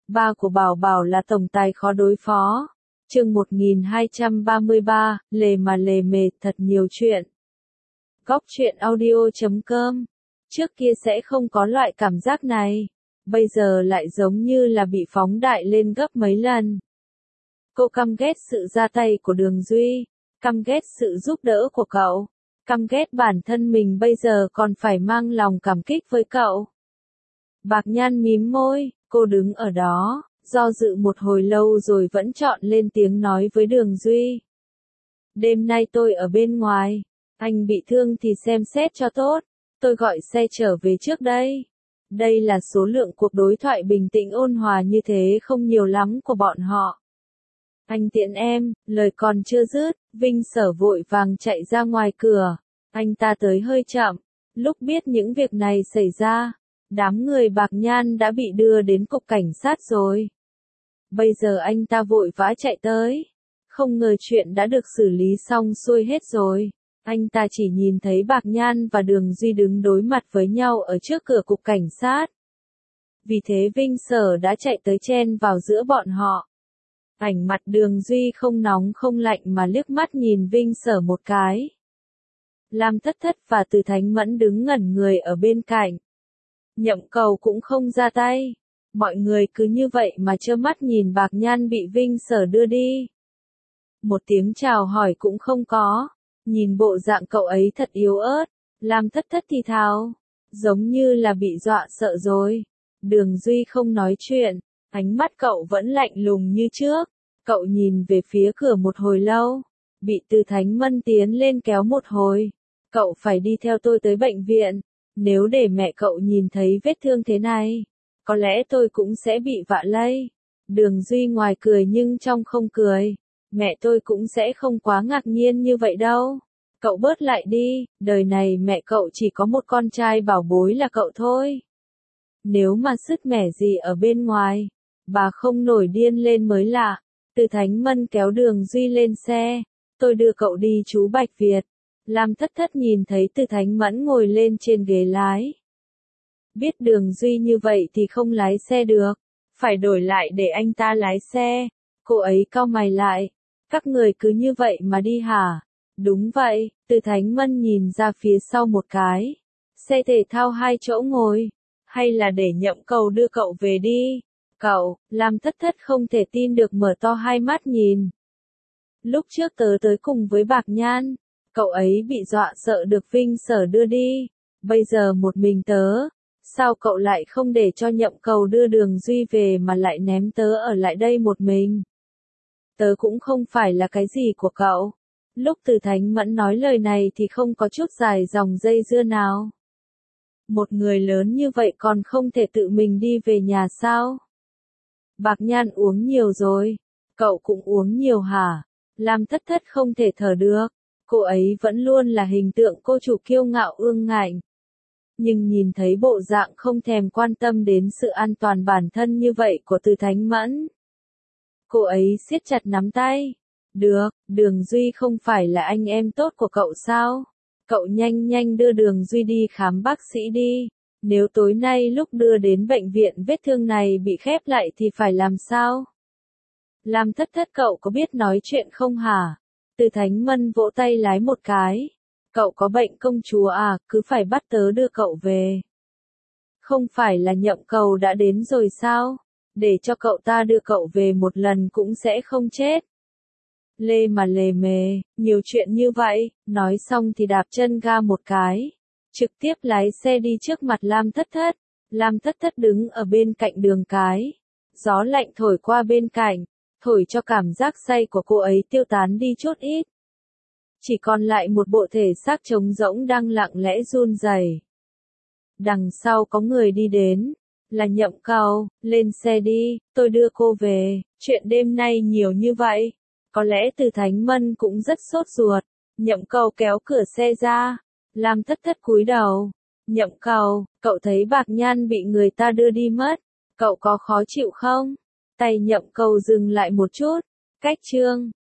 Ba của Bảo Bảo là tổng tài khó đối phó. Chương 1233, lề mà lề mề, thật nhiều chuyện. Góc truyện audio.com. Trước kia sẽ không có loại cảm giác này, bây giờ lại giống như là bị phóng đại lên gấp mấy lần. Cô căm ghét sự ra tay của Đường Duy, căm ghét sự giúp đỡ của cậu, căm ghét bản thân mình bây giờ còn phải mang lòng cảm kích với cậu. Bạc Nhan mím môi, cô đứng ở đó, do dự một hồi lâu rồi vẫn chọn lên tiếng nói với Đường Duy. Đêm nay tôi ở bên ngoài, anh bị thương thì xem xét cho tốt, tôi gọi xe trở về trước đây. Đây là số lượng cuộc đối thoại bình tĩnh ôn hòa như thế không nhiều lắm của bọn họ. Anh tiễn em, lời còn chưa dứt, Vinh Sở vội vàng chạy ra ngoài cửa. Anh ta tới hơi chậm, lúc biết những việc này xảy ra, đám người Bạc Nhan đã bị đưa đến cục cảnh sát rồi. Bây giờ anh ta vội vã chạy tới, không ngờ chuyện đã được xử lý xong xuôi hết rồi. Anh ta chỉ nhìn thấy Bạc Nhan và Đường Duy đứng đối mặt với nhau ở trước cửa cục cảnh sát. Vì thế Vinh Sở đã chạy tới chen vào giữa bọn họ. Ảnh mặt Đường Duy không nóng không lạnh mà liếc mắt nhìn Vinh Sở một cái. Lam Thất Thất và Từ Thánh Mẫn đứng ngẩn người ở bên cạnh. Nhậm Cầu cũng không ra tay. Mọi người cứ như vậy mà trơ mắt nhìn Bạc Nhan bị Vinh Sở đưa đi. Một tiếng chào hỏi cũng không có. Nhìn bộ dạng cậu ấy thật yếu ớt. Lam Thất Thất thì thào, giống như là bị dọa sợ rồi. Đường Duy không nói chuyện, ánh mắt cậu vẫn lạnh lùng như trước. Cậu nhìn về phía cửa một hồi lâu, bị Từ Thánh Mẫn tiến lên kéo một hồi. Cậu phải đi theo tôi tới bệnh viện, nếu để mẹ cậu nhìn thấy vết thương thế này, có lẽ tôi cũng sẽ bị vạ lây. Đường Duy ngoài cười nhưng trong không cười. Mẹ tôi cũng sẽ không quá ngạc nhiên như vậy đâu. Cậu bớt lại đi, đời này mẹ cậu chỉ có một con trai bảo bối là cậu thôi. Nếu mà sứt mẻ gì ở bên ngoài, bà không nổi điên lên mới lạ. Từ Thánh Mẫn kéo Đường Duy lên xe. Tôi đưa cậu đi chú Bạch Việt. Lam Thất Thất nhìn thấy Từ Thánh Mẫn ngồi lên trên ghế lái. Biết Đường Duy như vậy thì không lái xe được. Phải đổi lại để anh ta lái xe. Cô ấy cau mày lại. Các người cứ như vậy mà đi hả? Đúng vậy, Từ Thánh Mẫn nhìn ra phía sau một cái. Xe thể thao 2 chỗ ngồi. Hay là để Nhậm Cầu đưa cậu về đi? Cậu, Lam Thất Thất không thể tin được mở to hai mắt nhìn. Lúc trước tớ tới cùng với Bạc Nhan, cậu ấy bị dọa sợ được Vinh Sở đưa đi. Bây giờ một mình tớ, sao cậu lại không để cho Nhậm Cầu đưa Đường Duy về mà lại ném tớ ở lại đây một mình? Tớ cũng không phải là cái gì của cậu. Lúc Từ Thánh Mẫn nói lời này thì không có chút dài dòng dây dưa nào. Một người lớn như vậy còn không thể tự mình đi về nhà sao? Bạc Nhan uống nhiều rồi. Cậu cũng uống nhiều hả? Lam Thất Thất không thể thở được. Cô ấy vẫn luôn là hình tượng cô chủ kiêu ngạo ương ngạnh. Nhưng nhìn thấy bộ dạng không thèm quan tâm đến sự an toàn bản thân như vậy của Từ Thánh Mẫn, cô ấy siết chặt nắm tay. Được, Đường Duy không phải là anh em tốt của cậu sao? Cậu nhanh nhanh đưa Đường Duy đi khám bác sĩ đi. Nếu tối nay lúc đưa đến bệnh viện vết thương này bị khép lại thì phải làm sao? Lam Thất Thất, cậu có biết nói chuyện không hả? Từ Thánh Mẫn vỗ tay lái một cái. Cậu có bệnh công chúa à, cứ phải bắt tớ đưa cậu về. Không phải là Nhậm Cầu đã đến rồi sao? Để cho cậu ta đưa cậu về một lần cũng sẽ không chết. Lê mà lề mề, nhiều chuyện như vậy. Nói xong thì đạp chân ga một cái, trực tiếp lái xe đi trước mặt Lam Thất Thất. Lam Thất Thất đứng ở bên cạnh đường cái. Gió lạnh thổi qua bên cạnh, thổi cho cảm giác say của cô ấy tiêu tán đi chút ít. Chỉ còn lại một bộ thể xác trống rỗng đang lặng lẽ run rẩy. Đằng sau có người đi đến. Là Nhậm Cầu. Lên xe đi, tôi đưa cô về. Chuyện đêm nay nhiều như vậy. Có lẽ Từ Thánh Mẫn cũng rất sốt ruột. Nhậm Cầu kéo cửa xe ra. Lam Thất Thất cúi đầu. Nhậm Cầu, cậu thấy Bạc Nhan bị người ta đưa đi mất. Cậu có khó chịu không? Tay Nhậm Cầu dừng lại một chút. Cách chương